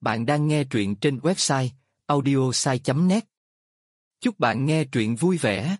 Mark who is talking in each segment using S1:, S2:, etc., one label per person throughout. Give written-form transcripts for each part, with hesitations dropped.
S1: Bạn đang nghe truyện trên website audiosai.net. Chúc bạn nghe truyện vui vẻ.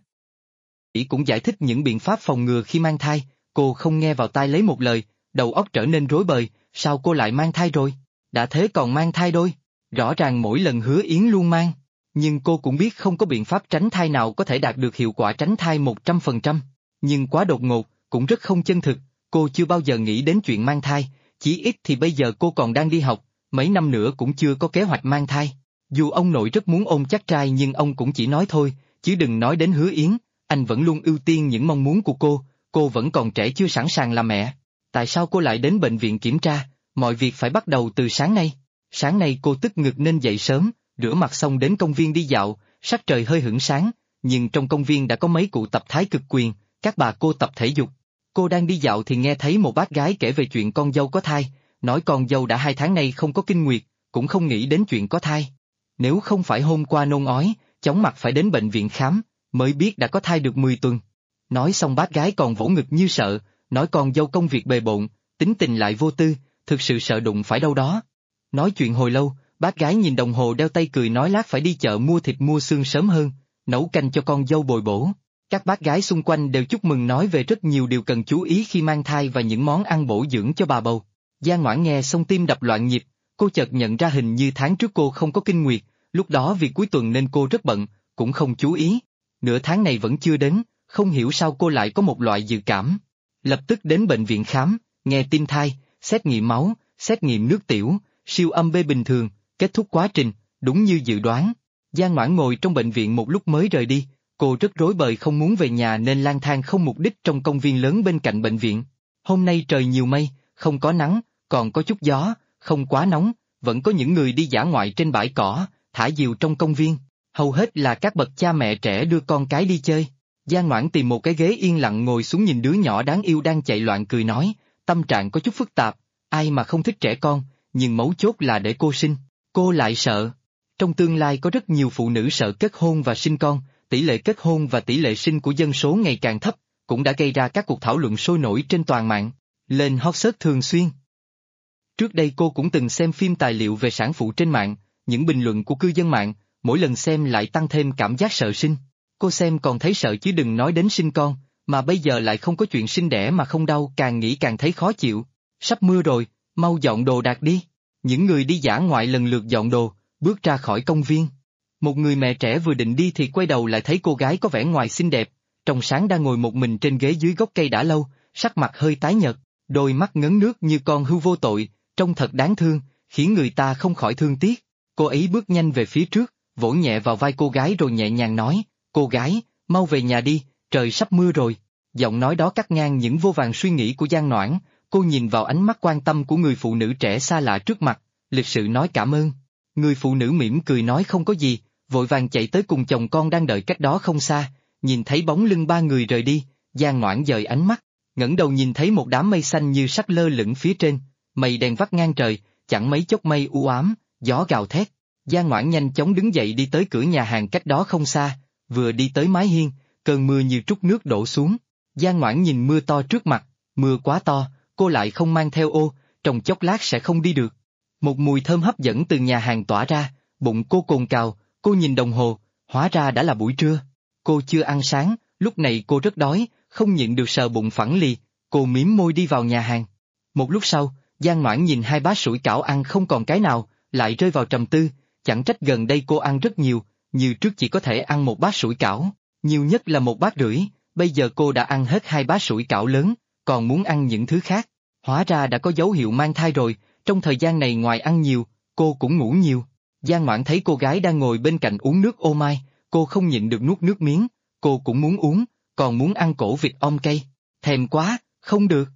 S2: Ý cũng giải thích những biện pháp phòng ngừa khi mang thai, cô không nghe vào tai lấy một lời, đầu óc trở nên rối bời, sao cô lại mang thai rồi? Đã thế còn mang thai đôi, rõ ràng mỗi lần Hứa Yến luôn mang, nhưng cô cũng biết không có biện pháp tránh thai nào có thể đạt được hiệu quả tránh thai 100%, nhưng quá đột ngột, cũng rất không chân thực, cô chưa bao giờ nghĩ đến chuyện mang thai, chỉ ít thì bây giờ cô còn đang đi học, mấy năm nữa cũng chưa có kế hoạch mang thai. Dù ông nội rất muốn ôm chắc trai nhưng ông cũng chỉ nói thôi, chứ đừng nói đến Hứa Yến, anh vẫn luôn ưu tiên những mong muốn của cô vẫn còn trẻ chưa sẵn sàng làm mẹ. Tại sao cô lại đến bệnh viện kiểm tra, mọi việc phải bắt đầu từ sáng nay. Sáng nay cô tức ngực nên dậy sớm, rửa mặt xong đến công viên đi dạo, sắc trời hơi hửng sáng, nhưng trong công viên đã có mấy cụ tập thái cực quyền, các bà cô tập thể dục. Cô đang đi dạo thì nghe thấy một bác gái kể về chuyện con dâu có thai, nói con dâu đã 2 tháng nay không có kinh nguyệt, cũng không nghĩ đến chuyện có thai. Nếu không phải hôm qua nôn ói, chóng mặt phải đến bệnh viện khám, mới biết đã có thai được 10 tuần. Nói xong bác gái còn vỗ ngực như sợ, nói con dâu công việc bề bộn, tính tình lại vô tư, thực sự sợ đụng phải đâu đó. Nói chuyện hồi lâu, bác gái nhìn đồng hồ đeo tay cười nói lát phải đi chợ mua thịt mua xương sớm hơn, nấu canh cho con dâu bồi bổ. Các bác gái xung quanh đều chúc mừng nói về rất nhiều điều cần chú ý khi mang thai và những món ăn bổ dưỡng cho bà bầu. Giang Ngoãn nghe xong tim đập loạn nhịp, cô chợt nhận ra hình như tháng trước cô không có kinh nguyệt, lúc đó vì cuối tuần nên cô rất bận, cũng không chú ý. Nửa tháng này vẫn chưa đến, không hiểu sao cô lại có một loại dự cảm. Lập tức đến bệnh viện khám, nghe tim thai, xét nghiệm máu, xét nghiệm nước tiểu, siêu âm B bình thường, kết thúc quá trình, đúng như dự đoán. Giang Ngoãn ngồi trong bệnh viện một lúc mới rời đi, cô rất rối bời không muốn về nhà nên lang thang không mục đích trong công viên lớn bên cạnh bệnh viện. Hôm nay trời nhiều mây, không có nắng, còn có chút gió, không quá nóng, vẫn có những người đi dã ngoại trên bãi cỏ, thả diều trong công viên. Hầu hết là các bậc cha mẹ trẻ đưa con cái đi chơi. Giang Ngoãn tìm một cái ghế yên lặng ngồi xuống nhìn đứa nhỏ đáng yêu đang chạy loạn cười nói, tâm trạng có chút phức tạp, ai mà không thích trẻ con, nhưng mấu chốt là để cô sinh, cô lại sợ. Trong tương lai có rất nhiều phụ nữ sợ kết hôn và sinh con, tỷ lệ kết hôn và tỷ lệ sinh của dân số ngày càng thấp, cũng đã gây ra các cuộc thảo luận sôi nổi trên toàn mạng, lên hot search thường xuyên. Trước đây cô cũng từng xem phim tài liệu về sản phụ trên mạng, những bình luận của cư dân mạng, mỗi lần xem lại tăng thêm cảm giác sợ sinh. Cô xem còn thấy sợ chứ đừng nói đến sinh con, mà bây giờ lại không có chuyện sinh đẻ mà không đau, càng nghĩ càng thấy khó chịu. Sắp mưa rồi, mau dọn đồ đạc đi. Những người đi dã ngoại lần lượt dọn đồ, bước ra khỏi công viên. Một người mẹ trẻ vừa định đi thì quay đầu lại thấy cô gái có vẻ ngoài xinh đẹp, trong sáng đang ngồi một mình trên ghế dưới gốc cây đã lâu, sắc mặt hơi tái nhợt, đôi mắt ngấn nước như con hươu vô tội, trông thật đáng thương, khiến người ta không khỏi thương tiếc. Cô ấy bước nhanh về phía trước, vỗ nhẹ vào vai cô gái rồi nhẹ nhàng nói, cô gái, mau về nhà đi, trời sắp mưa rồi. Giọng nói đó cắt ngang những vô vàn suy nghĩ của Giang Ngoãn, cô nhìn vào ánh mắt quan tâm của người phụ nữ trẻ xa lạ trước mặt, lịch sự nói cảm ơn. Người phụ nữ mỉm cười nói không có gì, vội vàng chạy tới cùng chồng con đang đợi cách đó không xa, nhìn thấy bóng lưng 3 người rời đi, Giang Ngoãn dời ánh mắt, ngẩng đầu nhìn thấy một đám mây xanh như sắt lơ lửng phía trên, mây đen vắt ngang trời, chẳng mấy chốc mây u ám, gió gào thét. Giang Ngoãn nhanh chóng đứng dậy đi tới cửa nhà hàng cách đó không xa, vừa đi tới mái hiên, cơn mưa như trút nước đổ xuống. Giang Ngoãn nhìn mưa to trước mặt, mưa quá to, cô lại không mang theo ô, trong chốc lát sẽ không đi được. Một mùi thơm hấp dẫn từ nhà hàng tỏa ra, bụng cô cồn cào, cô nhìn đồng hồ, hóa ra đã là buổi trưa. Cô chưa ăn sáng, lúc này cô rất đói, không nhịn được sờ bụng phẳng lì, cô mím môi đi vào nhà hàng. Một lúc sau, Giang Ngoãn nhìn 2 bát sủi cảo ăn không còn cái nào, lại rơi vào trầm tư, chẳng trách gần đây cô ăn rất nhiều, như trước chỉ có thể ăn 1 bát sủi cảo, nhiều nhất là 1,5 bát, bây giờ cô đã ăn hết 2 bát sủi cảo lớn, còn muốn ăn những thứ khác. Hóa ra đã có dấu hiệu mang thai rồi, trong thời gian này ngoài ăn nhiều, cô cũng ngủ nhiều. Giang Ngoãn thấy cô gái đang ngồi bên cạnh uống nước ô mai, cô không nhịn được nuốt nước miếng, cô cũng muốn uống, còn muốn ăn cổ vịt om cay, thèm quá, không được.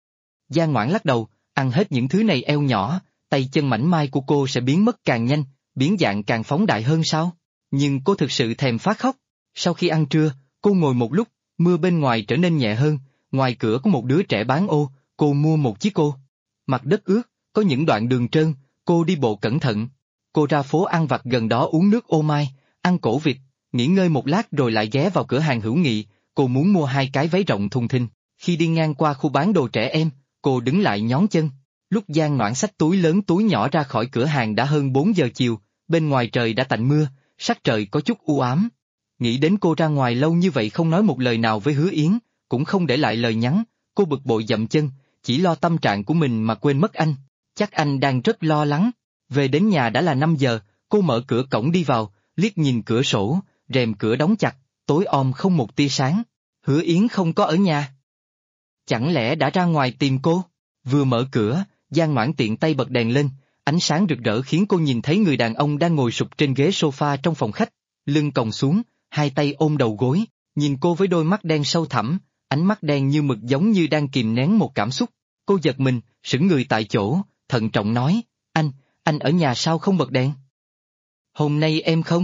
S2: Giang Ngoãn lắc đầu, ăn hết những thứ này eo nhỏ, tay chân mảnh mai của cô sẽ biến mất càng nhanh, biến dạng càng phóng đại hơn sao? Nhưng cô thực sự thèm phát khóc. Sau khi ăn trưa, cô ngồi một lúc, mưa bên ngoài trở nên nhẹ hơn, ngoài cửa có một đứa trẻ bán ô, cô mua một chiếc ô. Mặt đất ướt, có những đoạn đường trơn, cô đi bộ cẩn thận. Cô ra phố ăn vặt gần đó uống nước ô mai, ăn cổ vịt, nghỉ ngơi một lát rồi lại ghé vào cửa hàng Hữu Nghị, cô muốn mua 2 cái váy rộng thùng thình. Khi đi ngang qua khu bán đồ trẻ em, cô đứng lại nhón chân. Lúc Giang Noãn xách túi lớn túi nhỏ ra khỏi cửa hàng đã hơn 4 giờ chiều, bên ngoài trời đã tạnh mưa, sắc trời có chút u ám. Nghĩ đến cô ra ngoài lâu như vậy không nói một lời nào với Hứa Yến, cũng không để lại lời nhắn, cô bực bội dậm chân, chỉ lo tâm trạng của mình mà quên mất anh. Chắc anh đang rất lo lắng. Về đến nhà đã là 5 giờ, cô mở cửa cổng đi vào, liếc nhìn cửa sổ, rèm cửa đóng chặt, tối om không một tia sáng. Hứa Yến không có ở nhà. Chẳng lẽ đã ra ngoài tìm cô? Vừa mở cửa, Giang Noãn tiện tay bật đèn lên, ánh sáng rực rỡ khiến cô nhìn thấy người đàn ông đang ngồi sụp trên ghế sofa trong phòng khách, lưng còng xuống, hai tay ôm đầu gối, nhìn cô với đôi mắt đen sâu thẳm, ánh mắt đen như mực giống như đang kìm nén một cảm xúc. Cô giật mình, sững người tại chỗ, thận trọng nói, anh ở nhà sao không bật đèn? Hôm nay em không.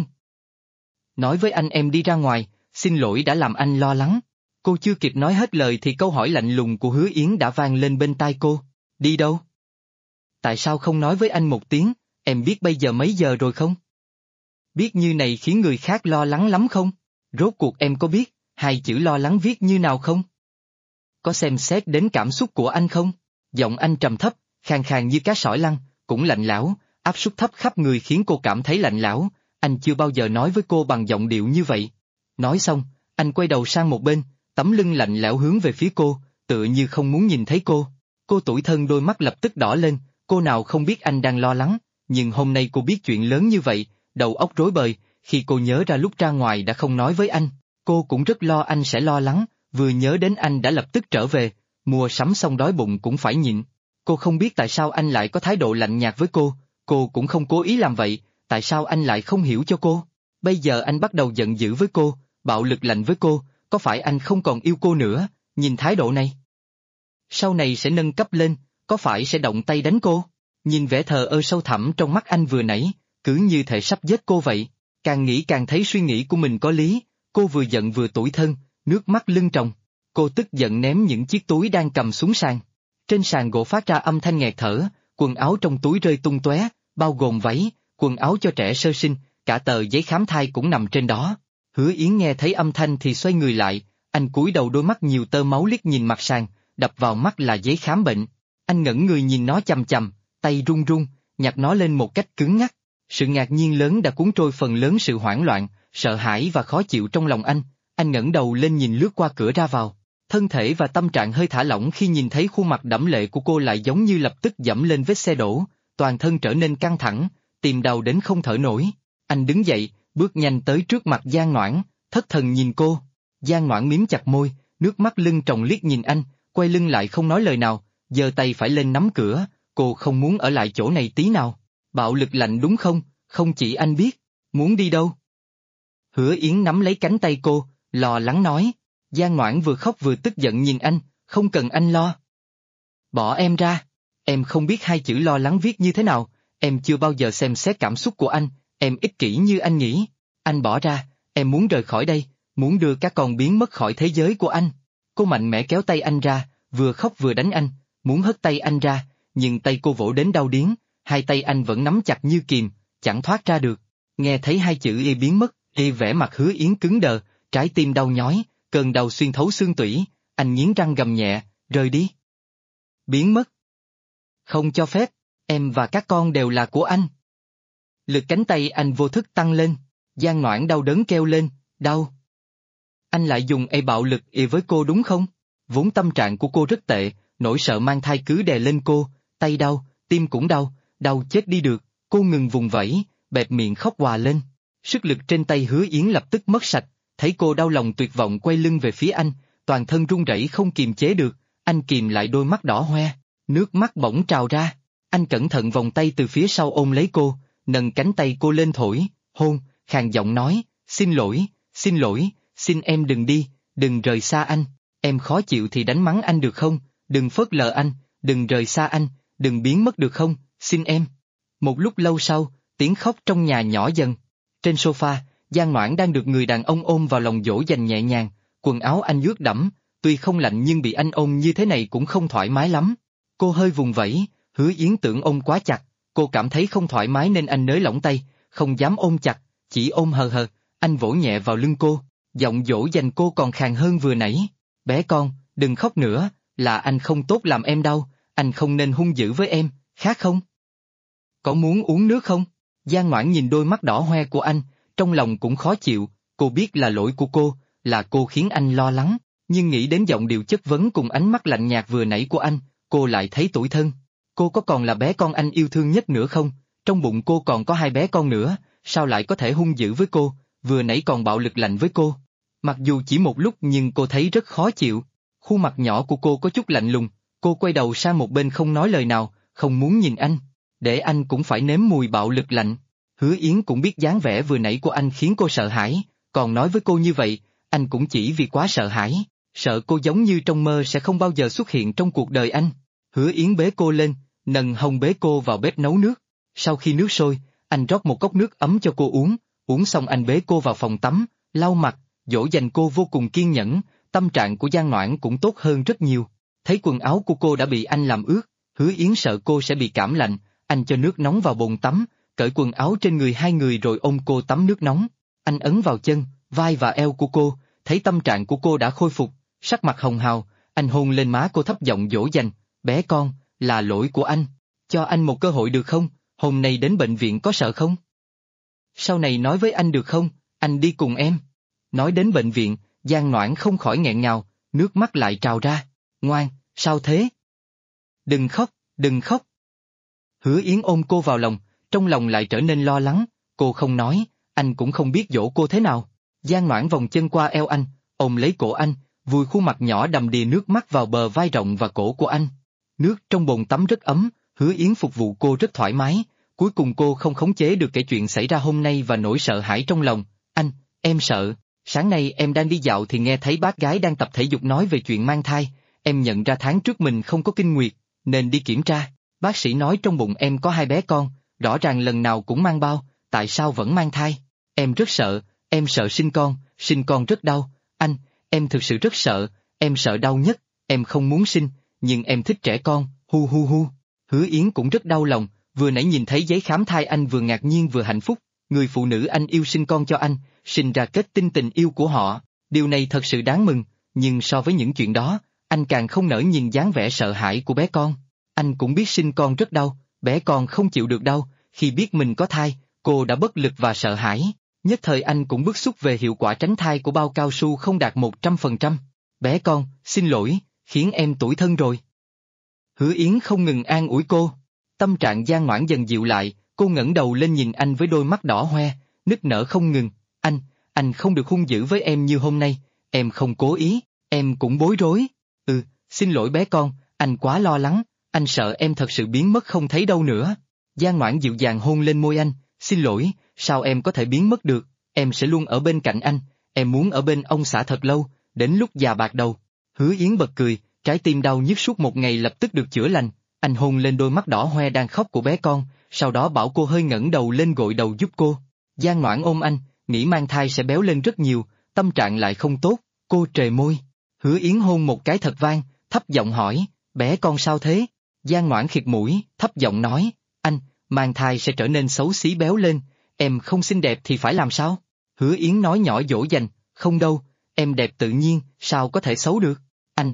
S2: Nói với anh em đi ra ngoài, xin lỗi đã làm anh lo lắng. Cô chưa kịp nói hết lời thì câu hỏi lạnh lùng của Hứa Yến đã vang lên bên tai cô. Đi đâu? Tại sao không nói với anh một tiếng, em biết bây giờ mấy giờ rồi không? Biết như này khiến người khác lo lắng lắm không? Rốt cuộc em có biết, hai chữ lo lắng viết như nào không? Có xem xét đến cảm xúc của anh không? Giọng anh trầm thấp, khàn khàn như cá sỏi lăn, cũng lạnh lẽo, áp suất thấp khắp người khiến cô cảm thấy lạnh lẽo. Anh chưa bao giờ nói với cô bằng giọng điệu như vậy. Nói xong, anh quay đầu sang một bên, tấm lưng lạnh lẽo hướng về phía cô, tựa như không muốn nhìn thấy cô. Cô tủi thân đôi mắt lập tức đỏ lên, cô nào không biết anh đang lo lắng, nhưng hôm nay cô biết chuyện lớn như vậy, đầu óc rối bời, khi cô nhớ ra lúc ra ngoài đã không nói với anh, cô cũng rất lo anh sẽ lo lắng, vừa nhớ đến anh đã lập tức trở về, mua sắm xong đói bụng cũng phải nhịn. Cô không biết tại sao anh lại có thái độ lạnh nhạt với cô cũng không cố ý làm vậy, tại sao anh lại không hiểu cho cô? Bây giờ anh bắt đầu giận dữ với cô, bạo lực lạnh với cô, có phải anh không còn yêu cô nữa, nhìn thái độ này? Sau này sẽ nâng cấp lên, có phải sẽ động tay đánh cô? Nhìn vẻ thờ ơ sâu thẳm trong mắt anh vừa nãy, cứ như thể sắp giết cô vậy. Càng nghĩ càng thấy suy nghĩ của mình có lý, cô vừa giận vừa tủi thân, nước mắt lưng tròng. Cô tức giận ném những chiếc túi đang cầm xuống sàn. Trên sàn gỗ phát ra âm thanh nghẹt thở, quần áo trong túi rơi tung tóe, bao gồm váy, quần áo cho trẻ sơ sinh, cả tờ giấy khám thai cũng nằm trên đó. Hứa Yến nghe thấy âm thanh thì xoay người lại, anh cúi đầu đôi mắt nhiều tơ máu liếc nhìn mặt sàn, đập vào mắt là giấy khám bệnh. Anh ngẩng người nhìn nó chằm chằm, tay run run, nhặt nó lên một cách cứng ngắc. Sự ngạc nhiên lớn đã cuốn trôi phần lớn sự hoảng loạn, sợ hãi và khó chịu trong lòng anh ngẩng đầu lên nhìn lướt qua cửa ra vào. Thân thể và tâm trạng hơi thả lỏng khi nhìn thấy khuôn mặt đẫm lệ của cô lại giống như lập tức dẫm lên vết xe đổ, toàn thân trở nên căng thẳng, tìm đau đến không thở nổi. Anh đứng dậy, bước nhanh tới trước mặt Giang Noãn, thất thần nhìn cô. Giang Noãn mím chặt môi, nước mắt lưng tròng liếc nhìn anh, quay lưng lại không nói lời nào, giơ tay phải lên nắm cửa, cô không muốn ở lại chỗ này tí nào. Bạo lực lạnh đúng không, không chỉ anh biết, muốn đi đâu? Hứa Yến nắm lấy cánh tay cô, lo lắng nói. Giang Noãn vừa khóc vừa tức giận nhìn anh, không cần anh lo. Bỏ em ra, em không biết hai chữ lo lắng viết như thế nào, em chưa bao giờ xem xét cảm xúc của anh, em ích kỷ như anh nghĩ. Anh bỏ ra, em muốn rời khỏi đây, muốn đưa các con biến mất khỏi thế giới của anh. Cô mạnh mẽ kéo tay anh ra, vừa khóc vừa đánh anh, muốn hất tay anh ra, nhưng tay cô vỗ đến đau điếng, hai tay anh vẫn nắm chặt như kìm, chẳng thoát ra được. Nghe thấy hai chữ y biến mất, y vẻ mặt Hứa Yến cứng đờ, trái tim đau nhói, cơn đau xuyên thấu xương tủy, anh nghiến răng gầm nhẹ, rời đi. Biến mất. Không cho phép, em và các con đều là của anh. Lực cánh tay anh vô thức tăng lên, Giang Noãn đau đớn kêu lên, đau. Anh lại dùng bạo lực với cô đúng không? Vốn tâm trạng của cô rất tệ, nỗi sợ mang thai cứ đè lên cô, tay đau, tim cũng đau, đau chết đi được, cô ngừng vùng vẫy, bẹp miệng khóc òa lên. Sức lực trên tay Hứa Yến lập tức mất sạch, thấy cô đau lòng tuyệt vọng quay lưng về phía anh, toàn thân run rẩy không kiềm chế được, anh kìm lại đôi mắt đỏ hoe, nước mắt bỗng trào ra. Anh cẩn thận vòng tay từ phía sau ôm lấy cô, nâng cánh tay cô lên thổi, hôn, khàn giọng nói, xin lỗi, xin em đừng đi, đừng rời xa anh, em khó chịu thì đánh mắng anh được không, đừng phớt lờ anh, đừng rời xa anh, đừng biến mất được không, xin em. Một lúc lâu sau, tiếng khóc trong nhà nhỏ dần. Trên sofa, Giang Noãn đang được người đàn ông ôm vào lòng dỗ dành nhẹ nhàng, quần áo anh ướt đẫm, tuy không lạnh nhưng bị anh ôm như thế này cũng không thoải mái lắm. Cô hơi vùng vẫy, Hứa Yến tưởng ôm quá chặt, cô cảm thấy không thoải mái nên anh nới lỏng tay, không dám ôm chặt, chỉ ôm hờ hờ, anh vỗ nhẹ vào lưng cô, giọng dỗ dành cô còn khàn hơn vừa nãy. Bé con, đừng khóc nữa, là anh không tốt làm em đau, anh không nên hung dữ với em, khác không? Có muốn uống nước không? Giang Ngoãn nhìn đôi mắt đỏ hoe của anh, trong lòng cũng khó chịu, cô biết là lỗi của cô, là cô khiến anh lo lắng, nhưng nghĩ đến giọng điệu chất vấn cùng ánh mắt lạnh nhạt vừa nãy của anh, cô lại thấy tủi thân. Cô có còn là bé con anh yêu thương nhất nữa không? Trong bụng cô còn có 2 bé con nữa, sao lại có thể hung dữ với cô, vừa nãy còn bạo lực lạnh với cô? Mặc dù chỉ một lúc nhưng cô thấy rất khó chịu. Khuôn mặt nhỏ của cô có chút lạnh lùng, cô quay đầu sang một bên không nói lời nào, không muốn nhìn anh. Để anh cũng phải nếm mùi bạo lực lạnh. Hứa Yến cũng biết dáng vẻ vừa nãy của anh khiến cô sợ hãi, còn nói với cô như vậy, anh cũng chỉ vì quá sợ hãi, sợ cô giống như trong mơ sẽ không bao giờ xuất hiện trong cuộc đời anh. Hứa Yến bế cô lên, nâng hông bế cô vào bếp nấu nước. Sau khi nước sôi, anh rót một cốc nước ấm cho cô uống xong anh bế cô vào phòng tắm, lau mặt, dỗ dành cô vô cùng kiên nhẫn, tâm trạng của Giang Ngoãn cũng tốt hơn rất nhiều. Thấy quần áo của cô đã bị anh làm ướt, Hứa Yến sợ cô sẽ bị cảm lạnh, anh cho nước nóng vào bồn tắm, cởi quần áo trên người hai người rồi ôm cô tắm nước nóng. Anh ấn vào chân, vai và eo của cô, thấy tâm trạng của cô đã khôi phục, sắc mặt hồng hào, anh hôn lên má cô thấp giọng dỗ dành, bé con, là lỗi của anh, cho anh một cơ hội được không, hôm nay đến bệnh viện có sợ không? Sau này nói với anh được không, anh đi cùng em. Nói đến bệnh viện, Giang Ngoãn không khỏi nghẹn ngào, nước mắt lại trào ra, ngoan, sao thế? Đừng khóc, đừng khóc. Hứa Yến ôm cô vào lòng, trong lòng lại trở nên lo lắng, cô không nói, anh cũng không biết dỗ cô thế nào. Giang Ngoãn vòng chân qua eo anh, ôm lấy cổ anh, vùi khuôn mặt nhỏ đầm đìa nước mắt vào bờ vai rộng và cổ của anh. Nước trong bồn tắm rất ấm, Hứa Yến phục vụ cô rất thoải mái, cuối cùng cô không khống chế được kể chuyện xảy ra hôm nay và nỗi sợ hãi trong lòng. Anh, em sợ, sáng nay em đang đi dạo thì nghe thấy bác gái đang tập thể dục nói về chuyện mang thai, em nhận ra tháng trước mình không có kinh nguyệt, nên đi kiểm tra. Bác sĩ nói trong bụng em có 2 bé con, rõ ràng lần nào cũng mang bao, tại sao vẫn mang thai? Em rất sợ, em sợ sinh con rất đau. Anh, em thực sự rất sợ, em sợ đau nhất, em không muốn sinh, nhưng em thích trẻ con, hu hu hu. Hứa Yến cũng rất đau lòng, vừa nãy nhìn thấy giấy khám thai anh vừa ngạc nhiên vừa hạnh phúc, người phụ nữ anh yêu sinh con cho anh, sinh ra kết tinh tình yêu của họ, điều này thật sự đáng mừng, nhưng so với những chuyện đó, anh càng không nỡ nhìn dáng vẻ sợ hãi của bé con. Anh cũng biết sinh con rất đau, bé con không chịu được đau, khi biết mình có thai, cô đã bất lực và sợ hãi. Nhất thời anh cũng bức xúc về hiệu quả tránh thai của bao cao su không đạt 100%. Bé con, xin lỗi, khiến em tủi thân rồi. Hứa Yến không ngừng an ủi cô. Tâm trạng Giang Ngoãn dần dịu lại, cô ngẩng đầu lên nhìn anh với đôi mắt đỏ hoe, nức nở không ngừng. Anh không được hung dữ với em như hôm nay, em không cố ý, em cũng bối rối. Xin lỗi bé con, anh quá lo lắng, anh sợ em thật sự biến mất không thấy đâu nữa. Giang Ngoãn dịu dàng hôn lên môi anh, xin lỗi, sao em có thể biến mất được, em sẽ luôn ở bên cạnh anh, em muốn ở bên ông xã thật lâu, đến lúc già bạc đầu. Hứa Yến bật cười, trái tim đau nhức suốt một ngày lập tức được chữa lành, anh hôn lên đôi mắt đỏ hoe đang khóc của bé con, sau đó bảo cô hơi ngẩng đầu lên gội đầu giúp cô. Giang Ngoãn ôm anh, nghĩ mang thai sẽ béo lên rất nhiều, tâm trạng lại không tốt, cô trề môi. Hứa Yến hôn một cái thật vang, thấp giọng hỏi, bé con sao thế? Giang Ngoãn khịt mũi, thấp giọng nói, anh, mang thai sẽ trở nên xấu xí béo lên, em không xinh đẹp thì phải làm sao? Hứa Yến nói nhỏ dỗ dành, không đâu, em đẹp tự nhiên, sao có thể xấu được? Anh,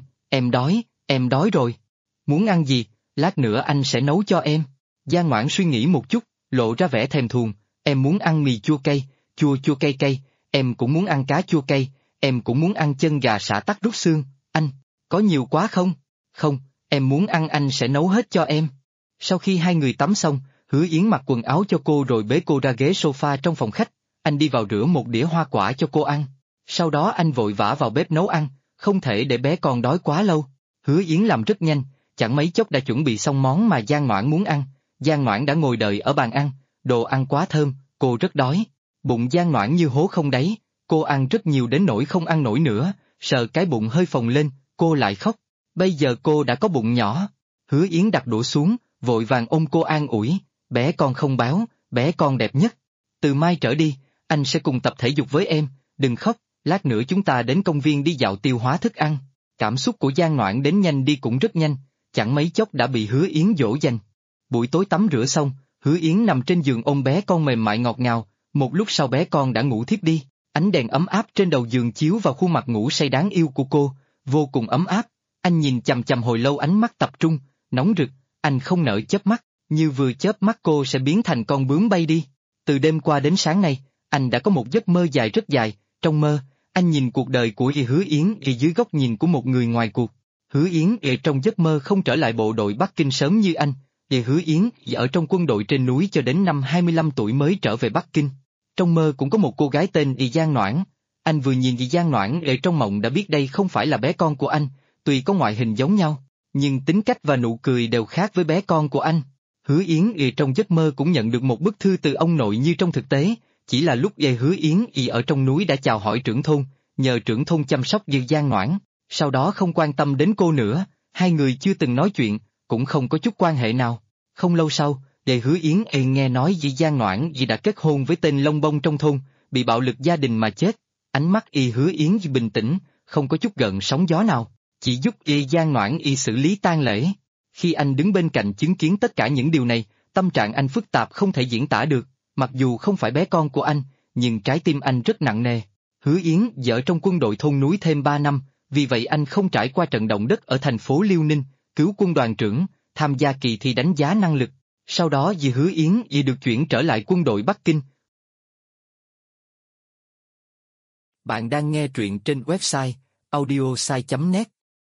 S2: em đói rồi. Muốn ăn gì, lát nữa anh sẽ nấu cho em. Giang Ngoãn suy nghĩ một chút, lộ ra vẻ thèm thuồng, em muốn ăn mì chua cay, chua cay cay, em cũng muốn ăn cá chua cay, em cũng muốn ăn chân gà xả tắc rút xương, anh, có nhiều quá không? Không, em muốn ăn anh sẽ nấu hết cho em. Sau khi hai người tắm xong, Hứa Yến mặc quần áo cho cô rồi bế cô ra ghế sofa trong phòng khách, anh đi vào rửa một đĩa hoa quả cho cô ăn. Sau đó anh vội vã vào bếp nấu ăn, không thể để bé con đói quá lâu. Hứa Yến làm rất nhanh, chẳng mấy chốc đã chuẩn bị xong món mà Giang Ngoãn muốn ăn. Giang Ngoãn đã ngồi đợi ở bàn ăn, đồ ăn quá thơm, cô rất đói. Bụng Giang Ngoãn như hố không đáy, cô ăn rất nhiều đến nỗi không ăn nổi nữa, sợ cái bụng hơi phồng lên, cô lại khóc. Bây giờ cô đã có bụng nhỏ. Hứa Yến đặt đũa xuống, vội vàng ôm cô an ủi, bé con không béo, bé con đẹp nhất. Từ mai trở đi, anh sẽ cùng tập thể dục với em, đừng khóc, lát nữa chúng ta đến công viên đi dạo tiêu hóa thức ăn. Cảm xúc của Giang Ngoãn đến nhanh đi cũng rất nhanh, chẳng mấy chốc đã bị Hứa Yến dỗ dành. Buổi tối tắm rửa xong, Hứa Yến nằm trên giường ôm bé con mềm mại ngọt ngào, một lúc sau bé con đã ngủ thiếp đi, ánh đèn ấm áp trên đầu giường chiếu vào khuôn mặt ngủ say đáng yêu của cô, vô cùng ấm áp. Anh nhìn chằm chằm hồi lâu ánh mắt tập trung, nóng rực, anh không nỡ chớp mắt, như vừa chớp mắt cô sẽ biến thành con bướm bay đi. Từ đêm qua đến sáng nay, anh đã có một giấc mơ dài rất dài, trong mơ, anh nhìn cuộc đời của Hứa Yến dưới góc nhìn của một người ngoài cuộc. Hứa Yến trong giấc mơ không trở lại bộ đội Bắc Kinh sớm như anh, Hứa Yến ở trong quân đội trên núi cho đến năm 25 tuổi mới trở về Bắc Kinh. Trong mơ cũng có một cô gái tên Giang Noãn. Anh vừa nhìn Giang Noãn trong mộng đã biết đây không phải là bé con của anh, tuy có ngoại hình giống nhau, nhưng tính cách và nụ cười đều khác với bé con của anh. Hứa Yến trong giấc mơ cũng nhận được một bức thư từ ông nội như trong thực tế, chỉ là lúc Hứa Yến ở trong núi đã chào hỏi trưởng thôn, nhờ trưởng thôn chăm sóc Giang Noãn, sau đó không quan tâm đến cô nữa, hai người chưa từng nói chuyện, cũng không có chút quan hệ nào. Không lâu sau, Hứa Yến nghe nói Giang Noãn đã kết hôn với tên lông bông trong thôn, bị bạo lực gia đình mà chết. Ánh mắt Hứa Yến bình tĩnh, không có chút gợn sóng gió nào, chỉ giúp Giang Noãn xử lý tang lễ. Khi anh đứng bên cạnh chứng kiến tất cả những điều này, tâm trạng anh phức tạp không thể diễn tả được, mặc dù không phải bé con của anh, nhưng trái tim anh rất nặng nề. Hứa Yến ở trong quân đội thôn núi thêm 3 năm, vì vậy anh không trải qua trận động đất ở thành phố Liêu Ninh, cứu quân đoàn trưởng, tham gia kỳ thi đánh giá năng lực. Sau đó Hứa Yến được chuyển trở lại quân đội Bắc Kinh.
S1: Bạn đang nghe truyện trên website audiosai.net.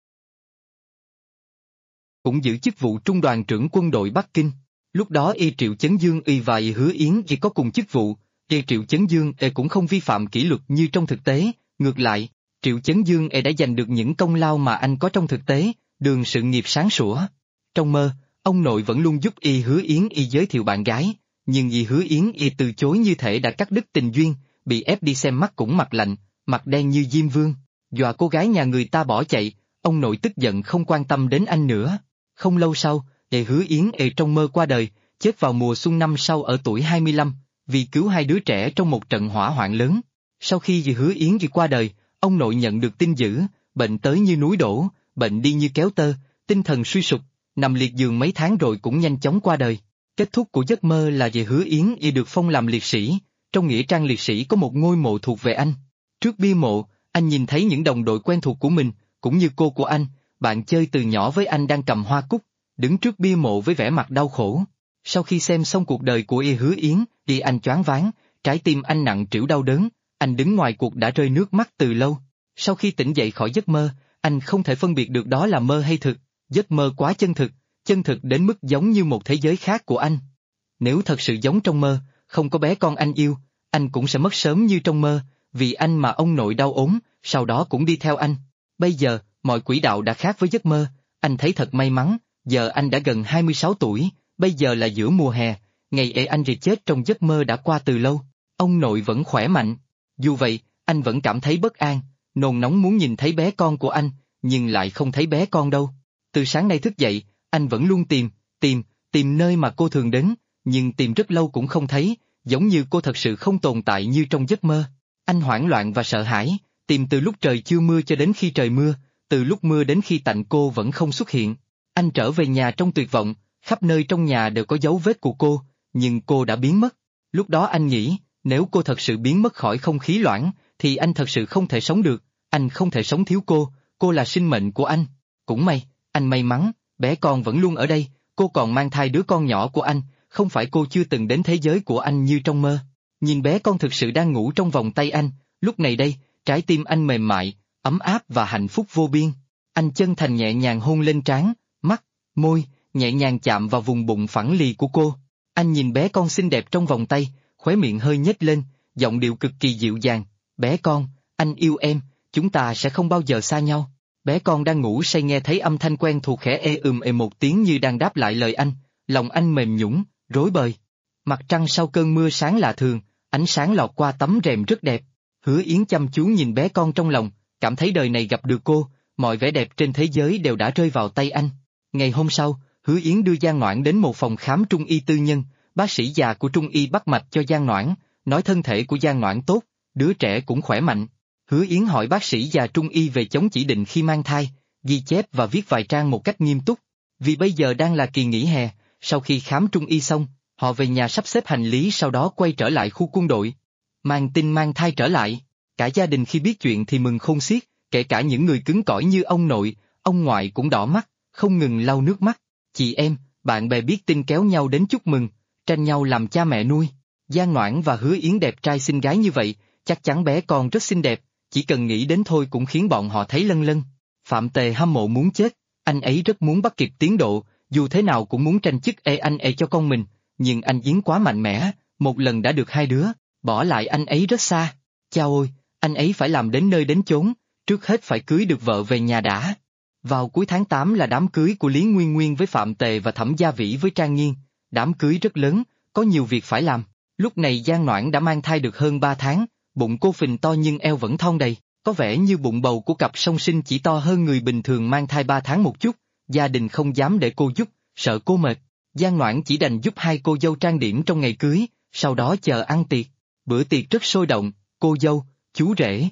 S2: Cũng giữ chức vụ trung đoàn trưởng quân đội Bắc Kinh. Lúc đó Triệu Chấn Dương và Hứa Yến chỉ có cùng chức vụ, Triệu Chấn Dương cũng không vi phạm kỷ luật như trong thực tế, ngược lại, Triệu Chấn Dương đã giành được những công lao mà anh có trong thực tế, đường sự nghiệp sáng sủa. Trong mơ, ông nội vẫn luôn giúp Hứa Yến giới thiệu bạn gái, nhưng Hứa Yến từ chối như thể đã cắt đứt tình duyên, bị ép đi xem mắt cũng mặt lạnh, mặt đen như diêm vương, dọa cô gái nhà người ta bỏ chạy, ông nội tức giận không quan tâm đến anh nữa. Không lâu sau, Hứa Yến trong mơ qua đời, chết vào mùa xuân năm sau ở tuổi 25, vì cứu hai đứa trẻ trong một trận hỏa hoạn lớn. Sau khi Hứa Yến qua đời, ông nội nhận được tin dữ, bệnh tới như núi đổ, bệnh đi như kéo tơ, tinh thần suy sụp, nằm liệt giường mấy tháng rồi cũng nhanh chóng qua đời. Kết thúc của giấc mơ là Hứa Yến được phong làm liệt sĩ, trong nghĩa trang liệt sĩ có một ngôi mộ thuộc về anh. Trước bia mộ, anh nhìn thấy những đồng đội quen thuộc của mình, cũng như cô của anh, bạn chơi từ nhỏ với anh đang cầm hoa cúc, đứng trước bia mộ với vẻ mặt đau khổ. Sau khi xem xong cuộc đời của Hứa Yến, anh choáng váng, trái tim anh nặng trĩu đau đớn, anh đứng ngoài cuộc đã rơi nước mắt từ lâu. Sau khi tỉnh dậy khỏi giấc mơ, anh không thể phân biệt được đó là mơ hay thực, giấc mơ quá chân thực đến mức giống như một thế giới khác của anh. Nếu thật sự giống trong mơ, không có bé con anh yêu, anh cũng sẽ mất sớm như trong mơ, vì anh mà ông nội đau ốm, sau đó cũng đi theo anh. Bây giờ, mọi quỹ đạo đã khác với giấc mơ, anh thấy thật may mắn, giờ anh đã gần 26 tuổi, bây giờ là giữa mùa hè, ngày anh chết trong giấc mơ đã qua từ lâu, ông nội vẫn khỏe mạnh. Dù vậy, anh vẫn cảm thấy bất an, nôn nóng muốn nhìn thấy bé con của anh, nhưng lại không thấy bé con đâu. Từ sáng nay thức dậy, anh vẫn luôn tìm nơi mà cô thường đến, nhưng tìm rất lâu cũng không thấy, giống như cô thật sự không tồn tại như trong giấc mơ. Anh hoảng loạn và sợ hãi, tìm từ lúc trời chưa mưa cho đến khi trời mưa, từ lúc mưa đến khi tạnh cô vẫn không xuất hiện. Anh trở về nhà trong tuyệt vọng, khắp nơi trong nhà đều có dấu vết của cô, nhưng cô đã biến mất. Lúc đó anh nghĩ, nếu cô thật sự biến mất khỏi không khí loãng, thì anh thật sự không thể sống được, anh không thể sống thiếu cô là sinh mệnh của anh. Cũng may, anh may mắn, bé con vẫn luôn ở đây, cô còn mang thai đứa con nhỏ của anh, không phải cô chưa từng đến thế giới của anh như trong mơ. Nhìn bé con thực sự đang ngủ trong vòng tay anh, lúc này đây, trái tim anh mềm mại, ấm áp và hạnh phúc vô biên. Anh chân thành nhẹ nhàng hôn lên trán, mắt, môi, nhẹ nhàng chạm vào vùng bụng phẳng lì của cô. Anh nhìn bé con xinh đẹp trong vòng tay, khóe miệng hơi nhếch lên, giọng điệu cực kỳ dịu dàng. Bé con, anh yêu em, chúng ta sẽ không bao giờ xa nhau. Bé con đang ngủ say nghe thấy âm thanh quen thuộc khẽ một tiếng như đang đáp lại lời anh, lòng anh mềm nhũn, rối bời. Mặt trăng sau cơn mưa sáng lạ thường, ánh sáng lọt qua tấm rèm rất đẹp. Hứa Yến chăm chú nhìn bé con trong lòng, cảm thấy đời này gặp được cô, mọi vẻ đẹp trên thế giới đều đã rơi vào tay anh. Ngày hôm sau, Hứa Yến đưa Giang Noãn đến một phòng khám trung y tư nhân, bác sĩ già của trung y bắt mạch cho Giang Noãn, nói thân thể của Giang Noãn tốt, đứa trẻ cũng khỏe mạnh. Hứa Yến hỏi bác sĩ già trung y về chống chỉ định khi mang thai, ghi chép và viết vài trang một cách nghiêm túc, vì bây giờ đang là kỳ nghỉ hè. Sau khi khám trung y xong, họ về nhà sắp xếp hành lý sau đó quay trở lại khu quân đội. Mang tin mang thai trở lại, cả gia đình khi biết chuyện thì mừng khôn xiết, kể cả những người cứng cỏi như ông nội, ông ngoại cũng đỏ mắt, không ngừng lau nước mắt. chị em, bạn bè biết tin kéo nhau đến chúc mừng, tranh nhau làm cha mẹ nuôi. Giang Noãn và Hứa Yến đẹp trai xinh gái như vậy, chắc chắn bé con rất xinh đẹp, chỉ cần nghĩ đến thôi cũng khiến bọn họ thấy lân lân. Phạm Tề hâm mộ muốn chết, anh ấy rất muốn bắt kịp tiến độ, dù thế nào cũng muốn tranh chức anh cho con mình, nhưng anh Yến quá mạnh mẽ, một lần đã được hai đứa, bỏ lại anh ấy rất xa. Chao ôi, anh ấy phải làm đến nơi đến chốn, trước hết phải cưới được vợ về nhà đã. Vào cuối tháng 8 là đám cưới của Lý Nguyên Nguyên với Phạm Tề và Thẩm Gia Vĩ với Trang Nghiên, đám cưới rất lớn, có nhiều việc phải làm. Lúc này Giang Noãn đã mang thai được hơn 3 tháng, bụng cô phình to nhưng eo vẫn thon đầy, có vẻ như bụng bầu của cặp song sinh chỉ to hơn người bình thường mang thai 3 tháng một chút, gia đình không dám để cô giúp, sợ cô mệt. Giang Noãn chỉ đành giúp hai cô dâu trang điểm trong ngày cưới, sau đó chờ ăn tiệc. Bữa tiệc rất sôi động, cô dâu, chú rể,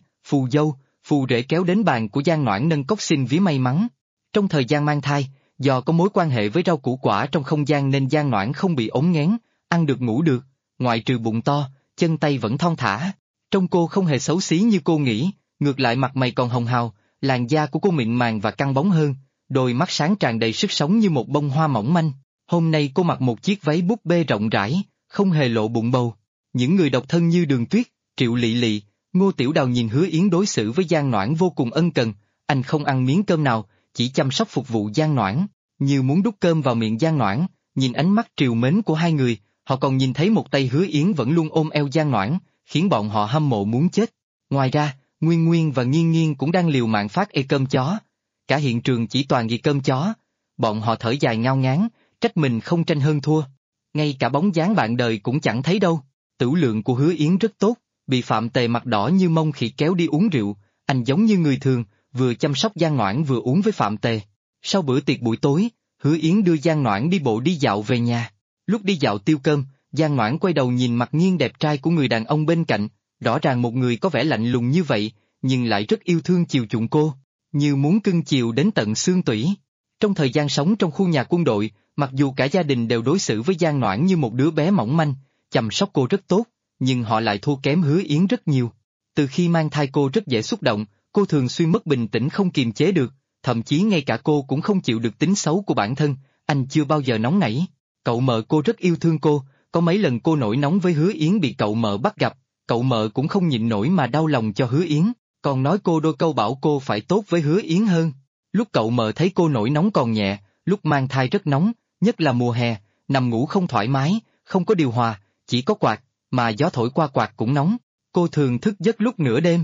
S2: phù rể kéo đến bàn của Giang Noãn nâng cốc xin vía may mắn. Trong thời gian mang thai, do có mối quan hệ với rau củ quả trong không gian nên Giang Noãn không bị ốm nghén, ăn được ngủ được, ngoại trừ bụng to, chân tay vẫn thon thả. Trông cô không hề xấu xí như cô nghĩ, ngược lại mặt mày còn hồng hào, làn da của cô mịn màng và căng bóng hơn, đôi mắt sáng tràn đầy sức sống như một bông hoa mỏng manh. Hôm nay cô mặc một chiếc váy búp bê rộng rãi, không hề lộ bụng bầu. Những người độc thân như Đường Tuyết, Triệu Lị Lị, Ngô Tiểu Đào nhìn Hứa Yến đối xử với Giang Noãn vô cùng ân cần, anh không ăn miếng cơm nào, chỉ chăm sóc phục vụ Giang Noãn, như muốn đút cơm vào miệng Giang Noãn, nhìn ánh mắt trìu mến của hai người, họ còn nhìn thấy một tay Hứa Yến vẫn luôn ôm eo Giang Noãn, khiến bọn họ hâm mộ muốn chết. Ngoài ra, Nguyên Nguyên và Nghiên Nghiên cũng đang liều mạng phát cơm chó. Cả hiện trường chỉ toàn ghi cơm chó. Bọn họ thở dài ngao ngán, trách mình không tranh hơn thua. Ngay cả bóng dáng bạn đời cũng chẳng thấy đâu. Tửu lượng của Hứa Yến rất tốt, bị Phạm Tề mặt đỏ như mông khỉ kéo đi uống rượu, anh giống như người thường, vừa chăm sóc Giang Noãn vừa uống với Phạm Tề. Sau bữa tiệc buổi tối, Hứa Yến đưa Giang Noãn đi bộ đi dạo về nhà. Lúc đi dạo tiêu cơm, Giang Noãn quay đầu nhìn mặt nghiêng đẹp trai của người đàn ông bên cạnh, rõ ràng một người có vẻ lạnh lùng như vậy, nhưng lại rất yêu thương chiều chuộng cô, như muốn cưng chiều đến tận xương tủy. Trong thời gian sống trong khu nhà quân đội, mặc dù cả gia đình đều đối xử với Giang Noãn như một đứa bé mỏng manh, chăm sóc cô rất tốt, nhưng họ lại thua kém Hứa Yến rất nhiều. Từ khi mang thai cô rất dễ xúc động, cô thường xuyên mất bình tĩnh không kiềm chế được, thậm chí ngay cả cô cũng không chịu được tính xấu của bản thân, anh chưa bao giờ nóng nảy. Cậu mợ cô rất yêu thương cô, có mấy lần cô nổi nóng với Hứa Yến bị cậu mợ bắt gặp, cậu mợ cũng không nhịn nổi mà đau lòng cho Hứa Yến, còn nói cô đôi câu bảo cô phải tốt với Hứa Yến hơn. Lúc cậu mợ thấy cô nổi nóng còn nhẹ, lúc mang thai rất nóng, nhất là mùa hè, nằm ngủ không thoải mái, không có điều hòa, chỉ có quạt, mà gió thổi qua quạt cũng nóng, cô thường thức giấc lúc nửa đêm.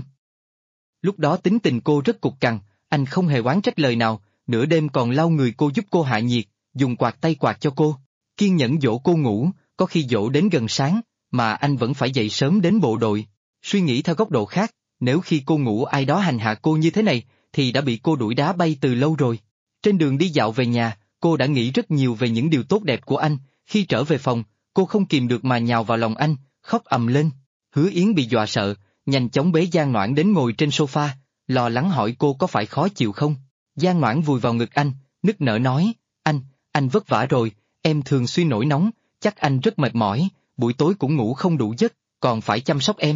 S2: Lúc đó tính tình cô rất cục cằn, anh không hề oán trách lời nào, nửa đêm còn lau người cô giúp cô hạ nhiệt, dùng quạt tay quạt cho cô, kiên nhẫn dỗ cô ngủ, có khi dỗ đến gần sáng, mà anh vẫn phải dậy sớm đến bộ đội. Suy nghĩ theo góc độ khác, nếu khi cô ngủ ai đó hành hạ cô như thế này, thì đã bị cô đuổi đá bay từ lâu rồi. Trên đường đi dạo về nhà, cô đã nghĩ rất nhiều về những điều tốt đẹp của anh, khi trở về phòng, cô không kìm được mà nhào vào lòng anh, khóc ầm lên. Hứa Yến bị dọa sợ, nhanh chóng bế Giang Noãn đến ngồi trên sofa, lo lắng hỏi cô có phải khó chịu không. Giang Noãn vùi vào ngực anh, nức nở nói, anh vất vả rồi, em thường xuyên nổi nóng, chắc anh rất mệt mỏi, buổi tối cũng ngủ không đủ giấc, còn phải chăm sóc em.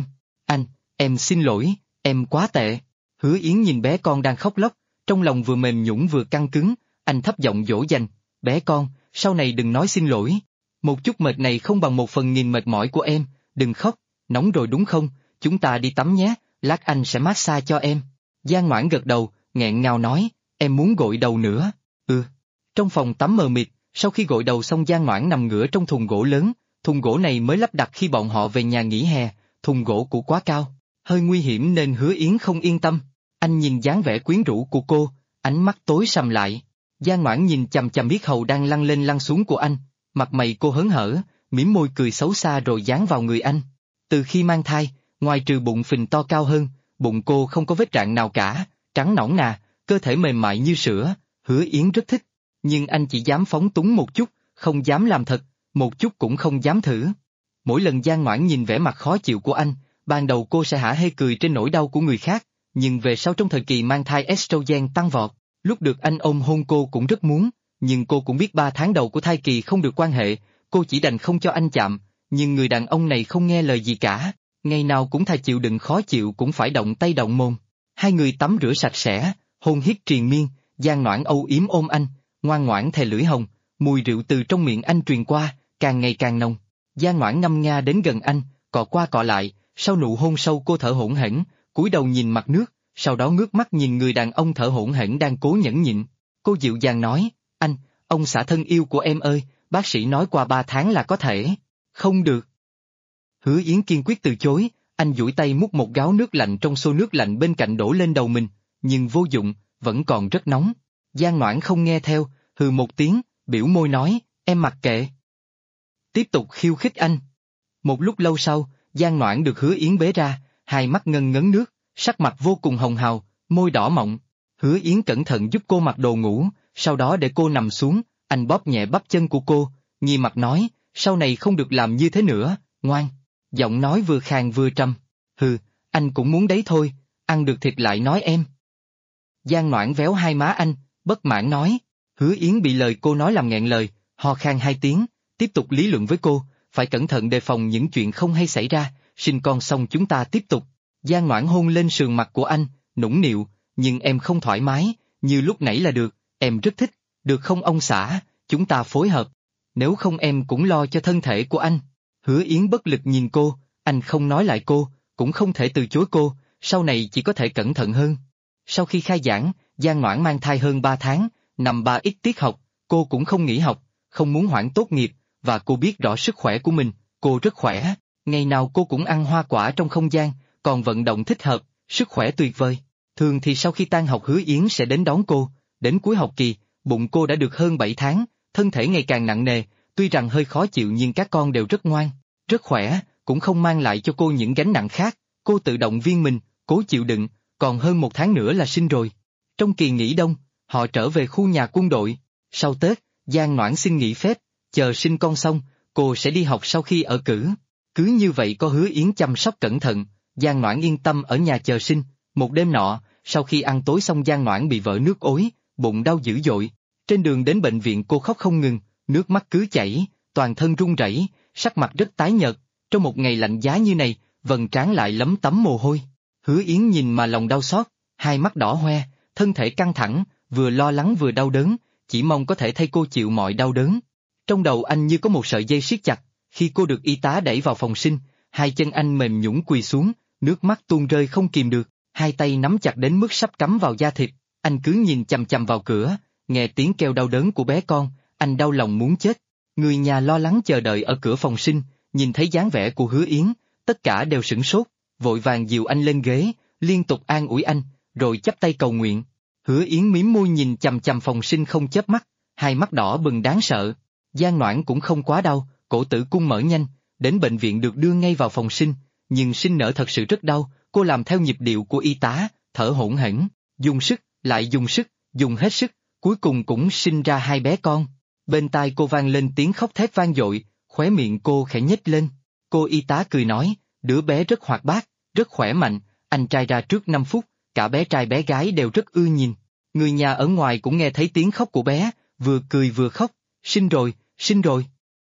S2: Em xin lỗi, em quá tệ. Hứa Yến nhìn bé con đang khóc lóc, trong lòng vừa mềm nhũn vừa căng cứng, anh thấp giọng dỗ dành, bé con, sau này đừng nói xin lỗi. Một chút mệt này không bằng 1/1000 mệt mỏi của em, đừng khóc, nóng rồi đúng không, chúng ta đi tắm nhé, lát anh sẽ massage cho em. Giang Noãn gật đầu, nghẹn ngào nói, em muốn gội đầu nữa. Trong phòng tắm mờ mịt, sau khi gội đầu xong Giang Noãn nằm ngửa trong thùng gỗ lớn, thùng gỗ này mới lắp đặt khi bọn họ về nhà nghỉ hè, thùng gỗ cũ quá cao, hơi nguy hiểm nên Hứa Yến không yên tâm. Anh nhìn dáng vẻ quyến rũ của cô, ánh mắt tối sầm lại. Giang Noãn nhìn chằm chằm yết hầu đang lăn lên lăn xuống của anh, mặt mày cô hớn hở, mỉm môi cười xấu xa rồi dán vào người anh. Từ khi mang thai, ngoài trừ bụng phình to cao hơn, bụng cô không có vết rạn nào cả, trắng nõn nà, cơ thể mềm mại như sữa, Hứa Yến rất thích. Nhưng anh chỉ dám phóng túng một chút, không dám làm thật, một chút cũng không dám thử. Mỗi lần Giang Noãn nhìn vẻ mặt khó chịu của anh, ban đầu cô sẽ hả hê cười trên nỗi đau của người khác, nhưng về sau trong thời kỳ mang thai estrogen tăng vọt, lúc được anh ôm hôn cô cũng rất muốn, nhưng cô cũng biết 3 tháng đầu của thai kỳ không được quan hệ, cô chỉ đành không cho anh chạm, nhưng người đàn ông này không nghe lời gì cả, ngày nào cũng thà chịu đựng khó chịu cũng phải động tay động mồm. Hai người tắm rửa sạch sẽ, hôn hít triền miên, Giang Noãn âu yếm ôm anh, ngoan ngoãn thè lưỡi hồng, mùi rượu từ trong miệng anh truyền qua, càng ngày càng nồng. Giang Ngoãn ngâm nga đến gần anh, cọ qua cọ lại, sau nụ hôn sâu cô thở hổn hển, cúi đầu nhìn mặt nước, sau đó ngước mắt nhìn người đàn ông thở hổn hển đang cố nhẫn nhịn. Cô dịu dàng nói, anh, ông xã thân yêu của em ơi, bác sĩ nói qua 3 tháng là có thể. Không được. Hứa Yến kiên quyết từ chối, anh duỗi tay múc một gáo nước lạnh trong xô nước lạnh bên cạnh đổ lên đầu mình, nhưng vô dụng, vẫn còn rất nóng. Giang Ngoãn không nghe theo, hừ một tiếng, biểu môi nói, em mặc kệ. Tiếp tục khiêu khích anh. Một lúc lâu sau, Giang Ngoãn được Hứa Yến bế ra, hai mắt ngân ngấn nước, sắc mặt vô cùng hồng hào, môi đỏ mọng. Hứa Yến cẩn thận giúp cô mặc đồ ngủ, sau đó để cô nằm xuống, anh bóp nhẹ bắp chân của cô, nghiêm mặt nói, sau này không được làm như thế nữa, ngoan. Giọng nói vừa khàn vừa trầm. Hừ, anh cũng muốn đấy thôi, ăn được thịt lại nói em. Giang Ngoãn véo hai má anh, bất mãn nói. Hứa Yến bị lời cô nói làm nghẹn lời, ho khan 2 tiếng, tiếp tục lý luận với cô, phải cẩn thận đề phòng những chuyện không hay xảy ra, sinh con xong chúng ta tiếp tục. Giang Ngoãn hôn lên sườn mặt của anh, nũng nịu, nhưng em không thoải mái, như lúc nãy là được, em rất thích, được không ông xã, chúng ta phối hợp, nếu không em cũng lo cho thân thể của anh. Hứa Yến bất lực nhìn cô, anh không nói lại cô, cũng không thể từ chối cô, sau này chỉ có thể cẩn thận hơn. Sau khi khai giảng, Giang Ngoãn mang thai hơn 3 tháng, nằm 3 ít tiết học, cô cũng không nghỉ học, không muốn hoãn tốt nghiệp, và cô biết rõ sức khỏe của mình, cô rất khỏe, ngày nào cô cũng ăn hoa quả trong không gian, còn vận động thích hợp, sức khỏe tuyệt vời. Thường thì sau khi tan học Hứa Yến sẽ đến đón cô, đến cuối học kỳ, bụng cô đã được hơn 7 tháng, thân thể ngày càng nặng nề, tuy rằng hơi khó chịu nhưng các con đều rất ngoan, rất khỏe, cũng không mang lại cho cô những gánh nặng khác, cô tự động viên mình, cố chịu đựng, còn hơn 1 tháng nữa là sinh rồi. Trong kỳ nghỉ đông, họ trở về khu nhà quân đội, sau Tết, Giang Ngoãn xin nghỉ phép, chờ sinh con xong, cô sẽ đi học sau khi ở cử. Cứ như vậy có Hứa Yến chăm sóc cẩn thận, Giang Ngoãn yên tâm ở nhà chờ sinh. Một đêm nọ, sau khi ăn tối xong Giang Ngoãn bị vỡ nước ối, bụng đau dữ dội. Trên đường đến bệnh viện cô khóc không ngừng, nước mắt cứ chảy, toàn thân run rẩy, sắc mặt rất tái nhợt. Trong một ngày lạnh giá như này, vầng trán lại lấm tấm mồ hôi. Hứa Yến nhìn mà lòng đau xót, hai mắt đỏ hoe, thân thể căng thẳng, vừa lo lắng vừa đau đớn, chỉ mong có thể thay cô chịu mọi đau đớn. Trong đầu anh như có một sợi dây siết chặt, khi cô được y tá đẩy vào phòng sinh, hai chân anh mềm nhũn quỳ xuống, nước mắt tuôn rơi không kìm được, hai tay nắm chặt đến mức sắp cắm vào da thịt, anh cứ nhìn chằm chằm vào cửa, nghe tiếng kêu đau đớn của bé con, anh đau lòng muốn chết. Người nhà lo lắng chờ đợi ở cửa phòng sinh, nhìn thấy dáng vẻ của Hứa Yến, tất cả đều sửng sốt, vội vàng dìu anh lên ghế, liên tục an ủi anh, rồi chắp tay cầu nguyện. Hứa Yến mím môi nhìn chằm chằm phòng sinh không chớp mắt, hai mắt đỏ bừng đáng sợ. Giang Ngoãn cũng không quá đau, cổ tử cung mở nhanh, đến bệnh viện được đưa ngay vào phòng sinh, nhưng sinh nở thật sự rất đau, cô làm theo nhịp điệu của y tá, thở hổn hển, dùng sức, lại dùng sức, dùng hết sức, cuối cùng cũng sinh ra 2 bé con. Bên tai cô vang lên tiếng khóc thét vang dội, khóe miệng cô khẽ nhếch lên. Cô y tá cười nói, đứa bé rất hoạt bát, rất khỏe mạnh, anh trai ra trước 5 phút, cả bé trai bé gái đều rất ưa nhìn. Người nhà ở ngoài cũng nghe thấy tiếng khóc của bé, vừa cười vừa khóc, sinh rồi, sinh rồi.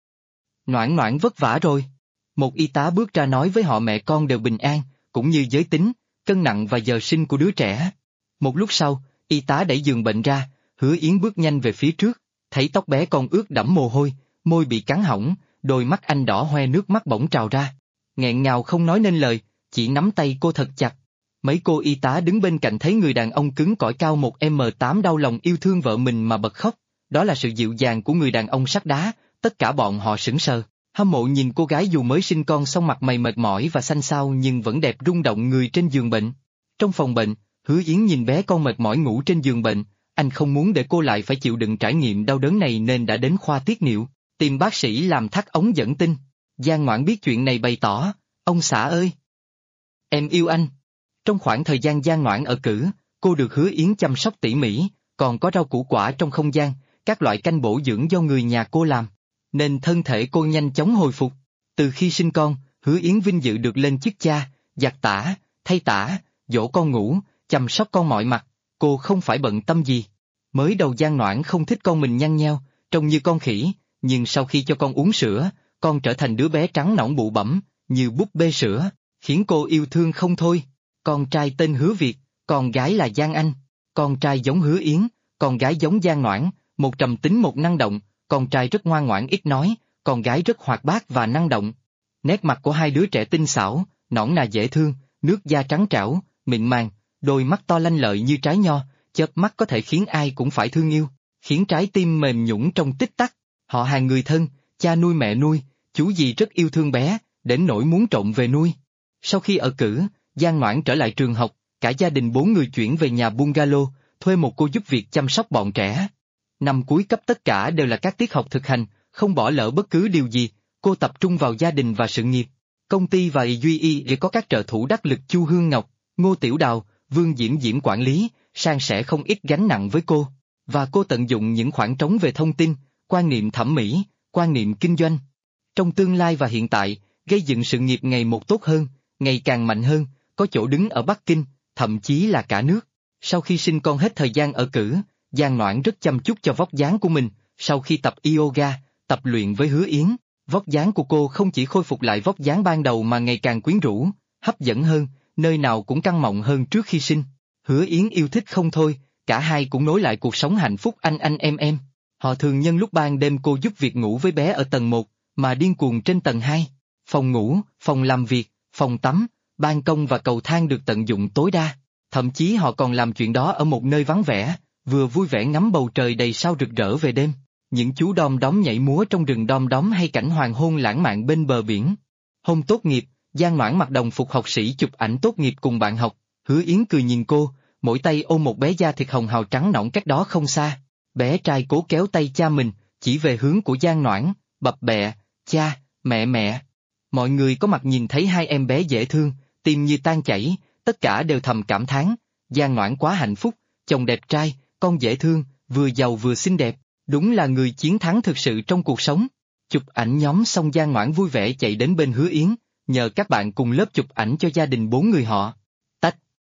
S2: Ngoãn Ngoãn vất vả rồi. Một y tá bước ra nói với họ mẹ con đều bình an, cũng như giới tính, cân nặng và giờ sinh của đứa trẻ. Một lúc sau, y tá đẩy giường bệnh ra, Hứa Yến bước nhanh về phía trước, thấy tóc bé con ướt đẫm mồ hôi, môi bị cắn hỏng, đôi mắt anh đỏ hoe nước mắt bỗng trào ra. Nghẹn ngào không nói nên lời, chỉ nắm tay cô thật chặt. Mấy cô y tá đứng bên cạnh thấy người đàn ông cứng cỏi cao 1m8 đau lòng yêu thương vợ mình mà bật khóc, đó là sự dịu dàng của người đàn ông sắt đá, tất cả bọn họ sững sờ, hâm mộ nhìn cô gái dù mới sinh con xong mặt mày mệt mỏi và xanh xao nhưng vẫn đẹp rung động người trên giường bệnh. Trong phòng bệnh, Hứa Yến nhìn bé con mệt mỏi ngủ trên giường bệnh, anh không muốn để cô lại phải chịu đựng trải nghiệm đau đớn này nên đã đến khoa tiết niệu, tìm bác sĩ làm thắt ống dẫn tinh. Giang Ngoãn biết chuyện này bày tỏ, ông xã ơi, em yêu anh. Trong khoảng thời gian Giang Ngoãn ở cử, cô được Hứa Yến chăm sóc tỉ mỉ, còn có rau củ quả trong không gian, các loại canh bổ dưỡng do người nhà cô làm, nên thân thể cô nhanh chóng hồi phục. Từ khi sinh con, Hứa Yến vinh dự được lên chức cha, giặt tã, thay tã, dỗ con ngủ, chăm sóc con mọi mặt, cô không phải bận tâm gì. Mới đầu Giang Ngoãn không thích con mình nhăn nheo, trông như con khỉ, nhưng sau khi cho con uống sữa, con trở thành đứa bé trắng nõn bụ bẫm, như búp bê sữa, khiến cô yêu thương không thôi. Con trai tên Hứa Việt, con gái là Giang Anh, con trai giống Hứa Yến, con gái giống Giang Ngoãn, một trầm tính một năng động, con trai rất ngoan ngoãn ít nói, con gái rất hoạt bát và năng động. Nét mặt của hai đứa trẻ tinh xảo, nõn nà dễ thương, nước da trắng trảo, mịn màng, đôi mắt to lanh lợi như trái nho, chớp mắt có thể khiến ai cũng phải thương yêu, khiến trái tim mềm nhũn trong tích tắc. Họ hàng người thân, cha nuôi mẹ nuôi, chú dì rất yêu thương bé, đến nỗi muốn trộm về nuôi. Sau khi ở cử, Giang Noãn trở lại trường học, cả gia đình 4 người chuyển về nhà bungalow, thuê một cô giúp việc chăm sóc bọn trẻ. Năm cuối cấp tất cả đều là các tiết học thực hành, không bỏ lỡ bất cứ điều gì, cô tập trung vào gia đình và sự nghiệp. Công ty và Duy Y để có các trợ thủ đắc lực Chu Hương Ngọc, Ngô Tiểu Đào, Vương Diễm Diễm quản lý, san sẻ không ít gánh nặng với cô. Và cô tận dụng những khoảng trống về thông tin, quan niệm thẩm mỹ, quan niệm kinh doanh. Trong tương lai và hiện tại, gây dựng sự nghiệp ngày một tốt hơn, ngày càng mạnh hơn, có chỗ đứng ở Bắc Kinh, thậm chí là cả nước. Sau khi sinh con hết thời gian ở cử, Giang Noãn rất chăm chút cho vóc dáng của mình, sau khi tập yoga, tập luyện với Hứa Yến, vóc dáng của cô không chỉ khôi phục lại vóc dáng ban đầu mà ngày càng quyến rũ, hấp dẫn hơn, nơi nào cũng căng mọng hơn trước khi sinh. Hứa Yến yêu thích không thôi, cả hai cũng nối lại cuộc sống hạnh phúc anh em. Họ thường nhân lúc ban đêm cô giúp việc ngủ với bé ở tầng 1, mà điên cuồng trên tầng 2. Phòng ngủ, phòng làm việc, phòng tắm, ban công và cầu thang được tận dụng tối đa. Thậm chí họ còn làm chuyện đó ở một nơi vắng vẻ, vừa vui vẻ ngắm bầu trời đầy sao rực rỡ về đêm. Những chú đom đóm nhảy múa trong rừng đom đóm hay cảnh hoàng hôn lãng mạn bên bờ biển. Hôm tốt nghiệp, Giang Noãn mặc đồng phục học sĩ chụp ảnh tốt nghiệp cùng bạn học, Hứa Yến cười nhìn cô, mỗi tay ôm một bé da thịt hồng hào trắng nõn cách đó không xa. Bé trai cố kéo tay cha mình, chỉ về hướng của Giang Noãn, bập bẹ, cha, mẹ. Mọi người có mặt nhìn thấy hai em bé dễ thương, tim như tan chảy, tất cả đều thầm cảm thán, Giang Noãn quá hạnh phúc, chồng đẹp trai, con dễ thương, vừa giàu vừa xinh đẹp, đúng là người chiến thắng thực sự trong cuộc sống. Chụp ảnh nhóm xong Giang Noãn vui vẻ chạy đến bên Hứa Yến, nhờ các bạn cùng lớp chụp ảnh cho gia đình 4 người họ. Tách.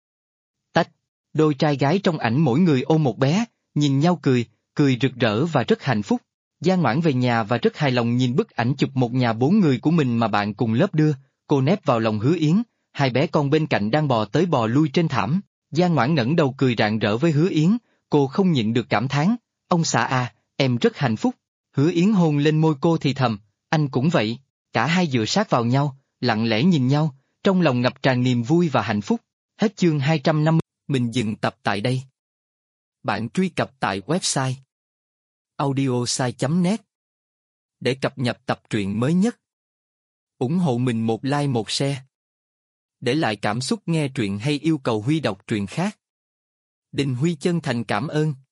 S2: Đôi trai gái trong ảnh mỗi người ôm một bé, nhìn nhau cười rực rỡ và rất hạnh phúc. Giang Noãn về nhà và rất hài lòng nhìn bức ảnh chụp một nhà 4 người của mình mà bạn cùng lớp đưa, cô nép vào lòng Hứa Yến, hai bé con bên cạnh đang bò tới bò lui trên thảm. Giang Noãn ngẩng đầu cười rạng rỡ với Hứa Yến, cô không nhịn được cảm thán, ông xã à, em rất hạnh phúc. Hứa Yến hôn lên môi cô thì thầm, anh cũng vậy. Cả hai dựa sát vào nhau, lặng lẽ nhìn nhau, trong lòng ngập tràn niềm vui và hạnh phúc. Hết chương 250, mình dừng tập tại đây. Bạn truy cập tại website audiosai.net để cập nhật tập truyện mới nhất. Ủng hộ mình một like một share. Để lại cảm xúc nghe truyện hay yêu cầu Huy đọc truyện khác. Đình Huy chân thành cảm ơn.